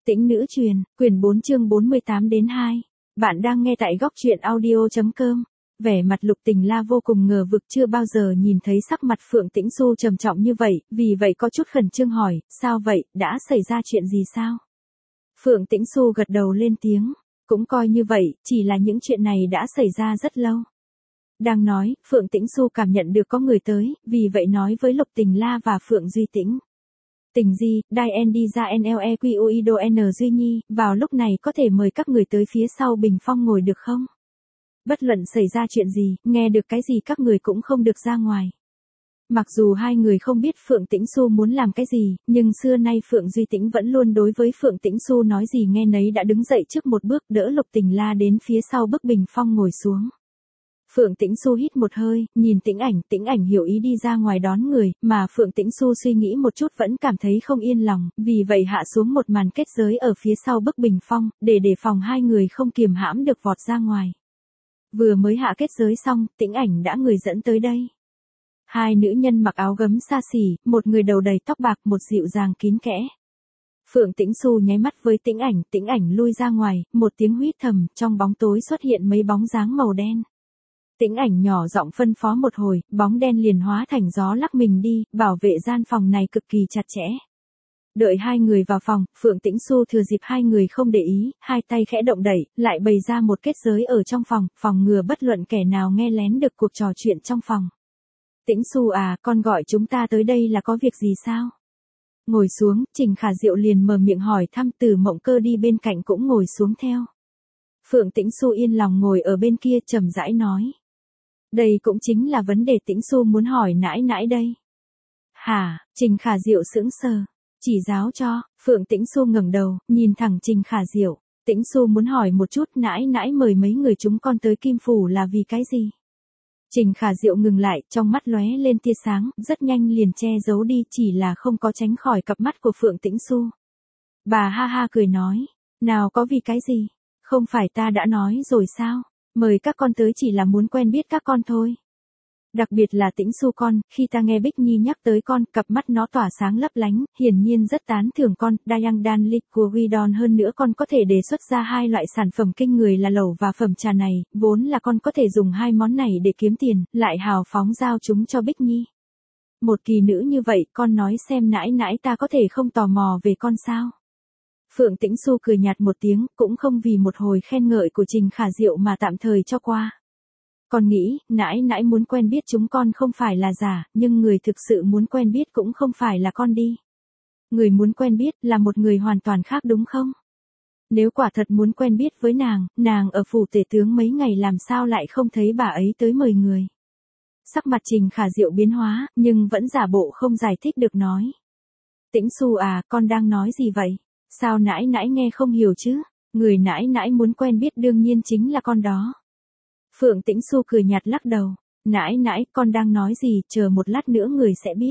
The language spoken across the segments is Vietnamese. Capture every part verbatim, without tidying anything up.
Tĩnh nữ truyền, quyển bốn chương bốn mươi tám đến hai. Bạn đang nghe tại góc truyện audio.com. Vẻ mặt Lục Tình La vô cùng ngờ vực, chưa bao giờ nhìn thấy sắc mặt Phượng Tĩnh Xu trầm trọng như vậy, vì vậy có chút khẩn trương hỏi, sao vậy, đã xảy ra chuyện gì sao? Phượng Tĩnh Xu gật đầu lên tiếng, cũng coi như vậy, chỉ là những chuyện này đã xảy ra rất lâu. Đang nói, Phượng Tĩnh Xu cảm nhận được có người tới, vì vậy nói với Lục Tình La và Phượng Duy Tĩnh. Tình Di, Đai En đi ra en lờ e quy u i đô N Duy Nhi, vào lúc này có thể mời các người tới phía sau bình phong ngồi được không? Bất luận xảy ra chuyện gì, nghe được cái gì các người cũng không được ra ngoài. Mặc dù hai người không biết Phượng Tĩnh Xu muốn làm cái gì, nhưng xưa nay Phượng Duy Tĩnh vẫn luôn đối với Phượng Tĩnh Xu nói gì nghe nấy, đã đứng dậy trước một bước đỡ Lục Tình La đến phía sau bức bình phong ngồi xuống. Phượng Tĩnh Xu hít một hơi, nhìn Tĩnh Ảnh, Tĩnh Ảnh hiểu ý đi ra ngoài đón người, mà Phượng Tĩnh Xu suy nghĩ một chút vẫn cảm thấy không yên lòng, vì vậy hạ xuống một màn kết giới ở phía sau bức bình phong, để đề phòng hai người không kiềm hãm được vọt ra ngoài. Vừa mới hạ kết giới xong, Tĩnh Ảnh đã người dẫn tới đây. Hai nữ nhân mặc áo gấm xa xỉ, một người đầu đầy tóc bạc, một dịu dàng kín kẽ. Phượng Tĩnh Xu nháy mắt với Tĩnh Ảnh, Tĩnh Ảnh lui ra ngoài, một tiếng huýt thầm, trong bóng tối xuất hiện mấy bóng dáng màu đen. Tĩnh Ảnh nhỏ giọng phân phó một hồi, bóng đen liền hóa thành gió lắc mình đi, bảo vệ gian phòng này cực kỳ chặt chẽ. Đợi hai người vào phòng, Phượng Tĩnh Xu thừa dịp hai người không để ý, hai tay khẽ động đẩy, lại bày ra một kết giới ở trong phòng, phòng ngừa bất luận kẻ nào nghe lén được cuộc trò chuyện trong phòng. Tĩnh Xu à, con gọi chúng ta tới đây là có việc gì sao? Ngồi xuống, Trình Khả Diệu liền mở miệng hỏi thăm. Từ Mộng Cơ đi bên cạnh cũng ngồi xuống theo. Phượng Tĩnh Xu yên lòng ngồi ở bên kia trầm rãi nói. Đây cũng chính là vấn đề Tĩnh Xu muốn hỏi nãi nãi đây. Hả? Trình Khả Diệu sững sờ. Chỉ giáo cho. Phượng Tĩnh Xu ngẩng đầu, nhìn thẳng Trình Khả Diệu. Tĩnh Xu muốn hỏi một chút, nãi nãi mời mấy người chúng con tới Kim Phủ là vì cái gì? Trình Khả Diệu ngừng lại, trong mắt lóe lên tia sáng, rất nhanh liền che giấu đi, chỉ là không có tránh khỏi cặp mắt của Phượng Tĩnh Xu. Bà ha ha cười nói, nào có vì cái gì? Không phải ta đã nói rồi sao? Mời các con tới chỉ là muốn quen biết các con thôi. Đặc biệt là Tĩnh Xu con, khi ta nghe Bích Nhi nhắc tới con, cặp mắt nó tỏa sáng lấp lánh, hiển nhiên rất tán thưởng con. Dayang Dan Lit của Guidon, hơn nữa con có thể đề xuất ra hai loại sản phẩm kinh người là lẩu và phẩm trà này, vốn là con có thể dùng hai món này để kiếm tiền, lại hào phóng giao chúng cho Bích Nhi. Một kỳ nữ như vậy, con nói xem nãi nãi ta có thể không tò mò về con sao? Phượng Tĩnh Xu cười nhạt một tiếng, cũng không vì một hồi khen ngợi của Trình Khả Diệu mà tạm thời cho qua. Con nghĩ, nãi nãi muốn quen biết chúng con không phải là giả, nhưng người thực sự muốn quen biết cũng không phải là con đi. Người muốn quen biết là một người hoàn toàn khác đúng không? Nếu quả thật muốn quen biết với nàng, nàng ở phủ tể tướng mấy ngày làm sao lại không thấy bà ấy tới mời người. Sắc mặt Trình Khả Diệu biến hóa, nhưng vẫn giả bộ không giải thích được nói. Tĩnh Xu à, con đang nói gì vậy? Sao nãi nãi nghe không hiểu chứ? Người nãi nãi muốn quen biết đương nhiên chính là con đó. Phượng Tĩnh Xu cười nhạt lắc đầu. Nãi nãi, con đang nói gì, chờ một lát nữa người sẽ biết.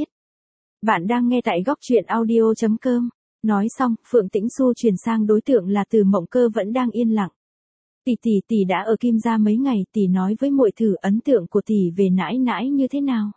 Bạn đang nghe tại góc truyện audio.com. Nói xong, Phượng Tĩnh Xu chuyển sang đối tượng là Từ Mộng Cơ vẫn đang yên lặng. Tỷ tỷ tỷ đã ở Kim gia mấy ngày, tỷ nói với muội thử ấn tượng của tỷ về nãi nãi như thế nào?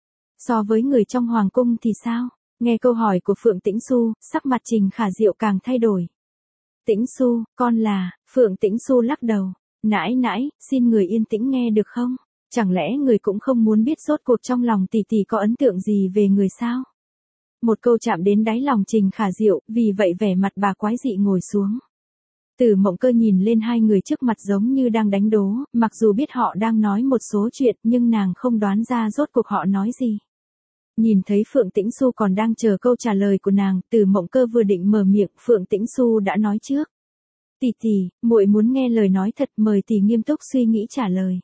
So với người trong hoàng cung thì sao? Nghe câu hỏi của Phượng Tĩnh Xu, sắc mặt Trình Khả Diệu càng thay đổi. Tĩnh Xu, con là, Phượng Tĩnh Xu lắc đầu. Nãi nãi, xin người yên tĩnh nghe được không? Chẳng lẽ người cũng không muốn biết rốt cuộc trong lòng tỷ tỷ có ấn tượng gì về người sao? Một câu chạm đến đáy lòng Trình Khả Diệu, vì vậy vẻ mặt bà quái dị ngồi xuống. Từ Mộng Cơ nhìn lên hai người trước mặt giống như đang đánh đố, mặc dù biết họ đang nói một số chuyện nhưng nàng không đoán ra rốt cuộc họ nói gì. Nhìn thấy Phượng Tĩnh Xu còn đang chờ câu trả lời của nàng, Từ Mộng Cơ vừa định mở miệng, Phượng Tĩnh Xu đã nói trước. Tỷ tỷ, muội muốn nghe lời nói thật, mời tỷ nghiêm túc suy nghĩ trả lời.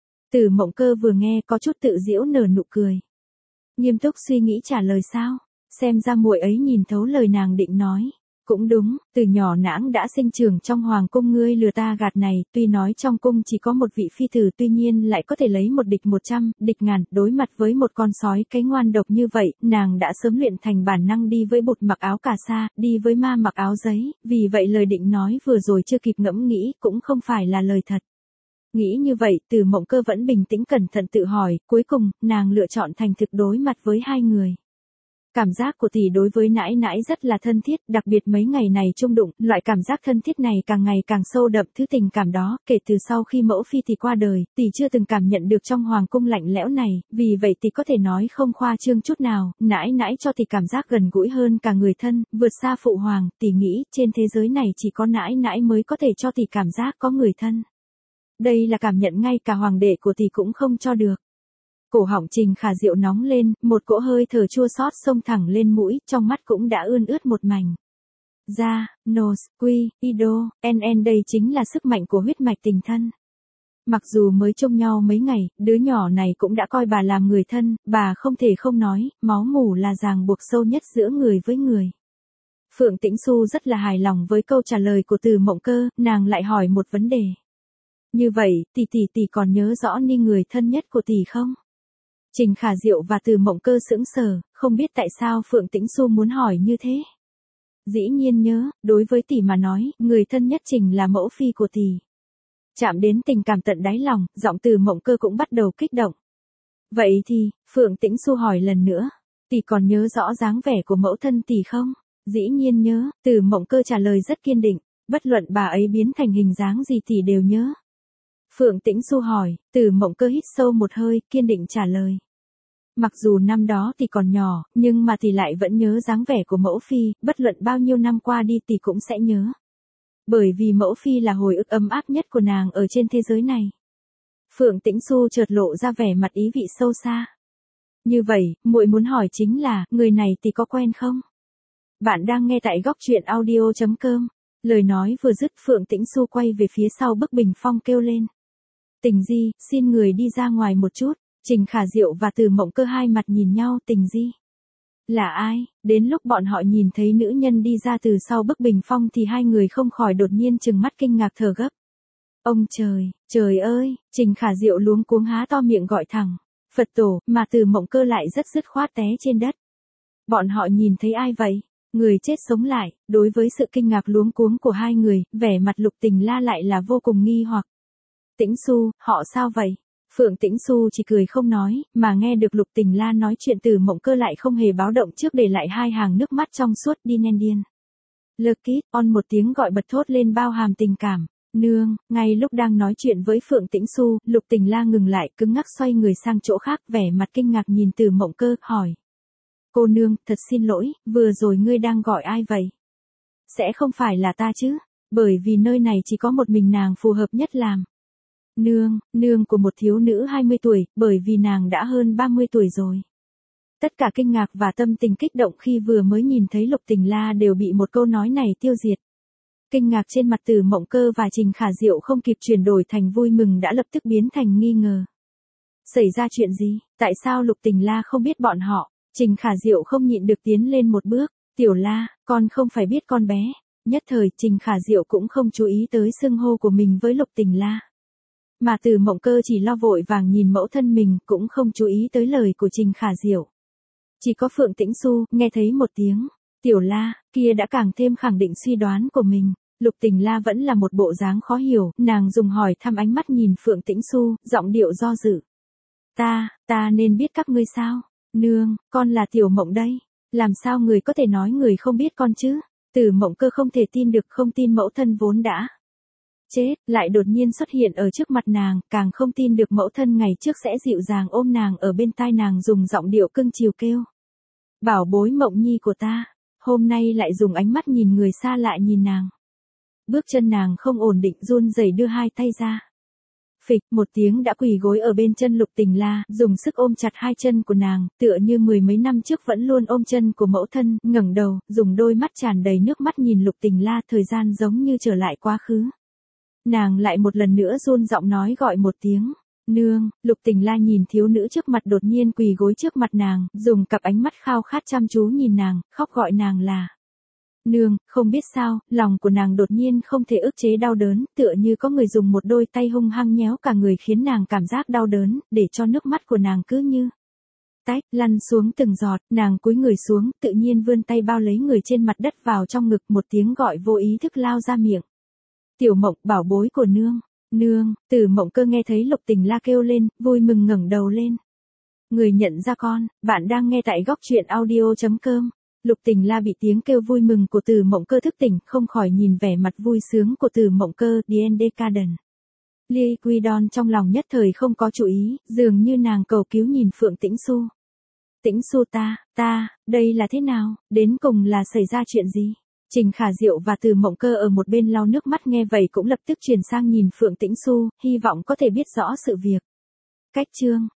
Từ Mộng Cơ vừa nghe có chút tự giễu nở nụ cười. Nghiêm túc suy nghĩ trả lời sao? Xem ra muội ấy nhìn thấu lời nàng định nói. Cũng đúng, từ nhỏ nãng đã sinh trưởng trong hoàng cung, ngươi lừa ta gạt này, tuy nói trong cung chỉ có một vị phi tử tuy nhiên lại có thể lấy một địch một trăm, địch ngàn, đối mặt với một con sói cái ngoan độc như vậy, nàng đã sớm luyện thành bản năng đi với bột mặc áo cà sa, đi với ma mặc áo giấy, vì vậy lời định nói vừa rồi chưa kịp ngẫm nghĩ, cũng không phải là lời thật. Nghĩ như vậy, Từ Mộng Cơ vẫn bình tĩnh cẩn thận tự hỏi, cuối cùng, nàng lựa chọn thành thực đối mặt với hai người. Cảm giác của tỷ đối với nãi nãi rất là thân thiết, đặc biệt mấy ngày này chung đụng, loại cảm giác thân thiết này càng ngày càng sâu đậm. Thứ tình cảm đó, kể từ sau khi mẫu phi tỷ qua đời, tỷ chưa từng cảm nhận được trong hoàng cung lạnh lẽo này, vì vậy tỷ có thể nói không khoa trương chút nào, nãi nãi cho tỷ cảm giác gần gũi hơn cả người thân, vượt xa phụ hoàng. Tỷ nghĩ trên thế giới này chỉ có nãi nãi mới có thể cho tỷ cảm giác có người thân. Đây là cảm nhận ngay cả hoàng đệ của tỷ cũng không cho được. Cổ họng Trình Khả Diệu nóng lên, một cỗ hơi thở chua xót xông thẳng lên mũi, trong mắt cũng đã ươn ướt một mảnh. Ra, Nos, Quy, Ido, en en đây chính là sức mạnh của huyết mạch tình thân. Mặc dù mới trông nhau mấy ngày, đứa nhỏ này cũng đã coi bà làm người thân, bà không thể không nói, máu mủ là ràng buộc sâu nhất giữa người với người. Phượng Tĩnh Xu rất là hài lòng với câu trả lời của Từ Mộng Cơ, nàng lại hỏi một vấn đề. Như vậy, tỷ tỷ tỷ còn nhớ rõ Ni người thân nhất của tỷ không? Trình Khả Diệu và Từ Mộng Cơ sững sờ, không biết tại sao Phượng Tĩnh Xu muốn hỏi như thế. Dĩ nhiên nhớ, đối với tỷ mà nói, người thân nhất Trình là mẫu phi của tỷ. Chạm đến tình cảm tận đáy lòng, giọng Từ Mộng Cơ cũng bắt đầu kích động. Vậy thì, Phượng Tĩnh Xu hỏi lần nữa, tỷ còn nhớ rõ dáng vẻ của mẫu thân tỷ không? Dĩ nhiên nhớ, Từ Mộng Cơ trả lời rất kiên định, bất luận bà ấy biến thành hình dáng gì tỷ đều nhớ. Phượng Tĩnh Xu hỏi, Từ Mộng Cơ hít sâu một hơi, kiên định trả lời. Mặc dù năm đó tỷ còn nhỏ, nhưng mà tỷ lại vẫn nhớ dáng vẻ của mẫu phi, bất luận bao nhiêu năm qua đi tỷ cũng sẽ nhớ. Bởi vì mẫu phi là hồi ức ấm áp nhất của nàng ở trên thế giới này. Phượng Tĩnh Xu chợt lộ ra vẻ mặt ý vị sâu xa. Như vậy, muội muốn hỏi chính là, người này tỷ có quen không? Bạn đang nghe tại góc truyện audio chấm com. Lời nói vừa dứt Phượng Tĩnh Xu quay về phía sau bức bình phong kêu lên. Tình Di, xin người đi ra ngoài một chút. Trình Khả Diệu và Từ Mộng Cơ hai mặt nhìn nhau. Tình Di? Là ai? Đến lúc bọn họ nhìn thấy nữ nhân đi ra từ sau bức bình phong thì hai người không khỏi đột nhiên trừng mắt kinh ngạc thở gấp. Ông trời, trời ơi, Trình Khả Diệu luống cuống há to miệng gọi thẳng. Phật tổ, mà Từ Mộng Cơ lại rất dứt khoát té trên đất. Bọn họ nhìn thấy ai vậy? Người chết sống lại. Đối với sự kinh ngạc luống cuống của hai người, vẻ mặt Lục Tình La lại là vô cùng nghi hoặc. Tĩnh Xu, họ sao vậy? Phượng Tĩnh Xu chỉ cười không nói, mà nghe được Lục Tình La nói chuyện Từ Mộng Cơ lại không hề báo động trước để lại hai hàng nước mắt trong suốt đi nen điên. Lucky, on một tiếng gọi bật thốt lên bao hàm tình cảm. Nương, ngay lúc đang nói chuyện với Phượng Tĩnh Xu, Lục Tình La ngừng lại cứng ngắc xoay người sang chỗ khác vẻ mặt kinh ngạc nhìn Từ Mộng Cơ, hỏi. Cô nương, thật xin lỗi, vừa rồi ngươi đang gọi ai vậy? Sẽ không phải là ta chứ, bởi vì nơi này chỉ có một mình nàng phù hợp nhất làm. Nương, nương của một thiếu nữ hai mươi tuổi, bởi vì nàng đã hơn ba mươi tuổi rồi. Tất cả kinh ngạc và tâm tình kích động khi vừa mới nhìn thấy Lục Tình La đều bị một câu nói này tiêu diệt. Kinh ngạc trên mặt Từ Mộng Cơ và Trình Khả Diệu không kịp chuyển đổi thành vui mừng đã lập tức biến thành nghi ngờ. Xảy ra chuyện gì? Tại sao Lục Tình La không biết bọn họ? Trình Khả Diệu không nhịn được tiến lên một bước. Tiểu La, con không phải biết con bé. Nhất thời Trình Khả Diệu cũng không chú ý tới xưng hô của mình với Lục Tình La. Mà Từ Mộng Cơ chỉ lo vội vàng nhìn mẫu thân mình, cũng không chú ý tới lời của Trình Khả Diệu. Chỉ có Phượng Tĩnh Xu, nghe thấy một tiếng, Tiểu La, kia đã càng thêm khẳng định suy đoán của mình. Lục Tình La vẫn là một bộ dáng khó hiểu, nàng dùng hỏi thăm ánh mắt nhìn Phượng Tĩnh Xu, giọng điệu do dự. Ta, ta nên biết các ngươi sao? Nương, con là Tiểu Mộng đây. Làm sao người có thể nói người không biết con chứ? Từ Mộng Cơ không thể tin được, không tin mẫu thân vốn đã chết, lại đột nhiên xuất hiện ở trước mặt nàng, càng không tin được mẫu thân ngày trước sẽ dịu dàng ôm nàng ở bên tai nàng dùng giọng điệu cưng chiều kêu. Bảo bối Mộng Nhi của ta, hôm nay lại dùng ánh mắt nhìn người xa lạ nhìn nàng. Bước chân nàng không ổn định run rẩy đưa hai tay ra. Phịch, một tiếng đã quỳ gối ở bên chân Lục Tình La, dùng sức ôm chặt hai chân của nàng, tựa như mười mấy năm trước vẫn luôn ôm chân của mẫu thân, ngẩng đầu, dùng đôi mắt tràn đầy nước mắt nhìn Lục Tình La, thời gian giống như trở lại quá khứ. Nàng lại một lần nữa run giọng nói gọi một tiếng, nương. Lục Tình La nhìn thiếu nữ trước mặt đột nhiên quỳ gối trước mặt nàng, dùng cặp ánh mắt khao khát chăm chú nhìn nàng, khóc gọi nàng là nương. Không biết sao, lòng của nàng đột nhiên không thể ức chế đau đớn, tựa như có người dùng một đôi tay hung hăng nhéo cả người khiến nàng cảm giác đau đớn, để cho nước mắt của nàng cứ như tách, lăn xuống từng giọt. Nàng cúi người xuống, tự nhiên vươn tay bao lấy người trên mặt đất vào trong ngực, một tiếng gọi vô ý thức lao ra miệng. Tiểu Mộng, bảo bối của nương. Nương. Từ Mộng Cơ nghe thấy Lục Tình La kêu lên, vui mừng ngẩng đầu lên. Người nhận ra con, bạn đang nghe tại góc truyện audio.com. Lục Tình La bị tiếng kêu vui mừng của Từ Mộng Cơ thức tỉnh, không khỏi nhìn vẻ mặt vui sướng của Từ Mộng Cơ, The Decadent. Ly Quy Đon trong lòng nhất thời không có chú ý, dường như nàng cầu cứu nhìn Phượng Tĩnh Xu. Tĩnh Xu ta, ta, đây là thế nào, đến cùng là xảy ra chuyện gì? Trình Khả Diệu và Từ Mộng Cơ ở một bên lau nước mắt nghe vậy cũng lập tức chuyển sang nhìn Phượng Tĩnh Xu, hy vọng có thể biết rõ sự việc. Cách chương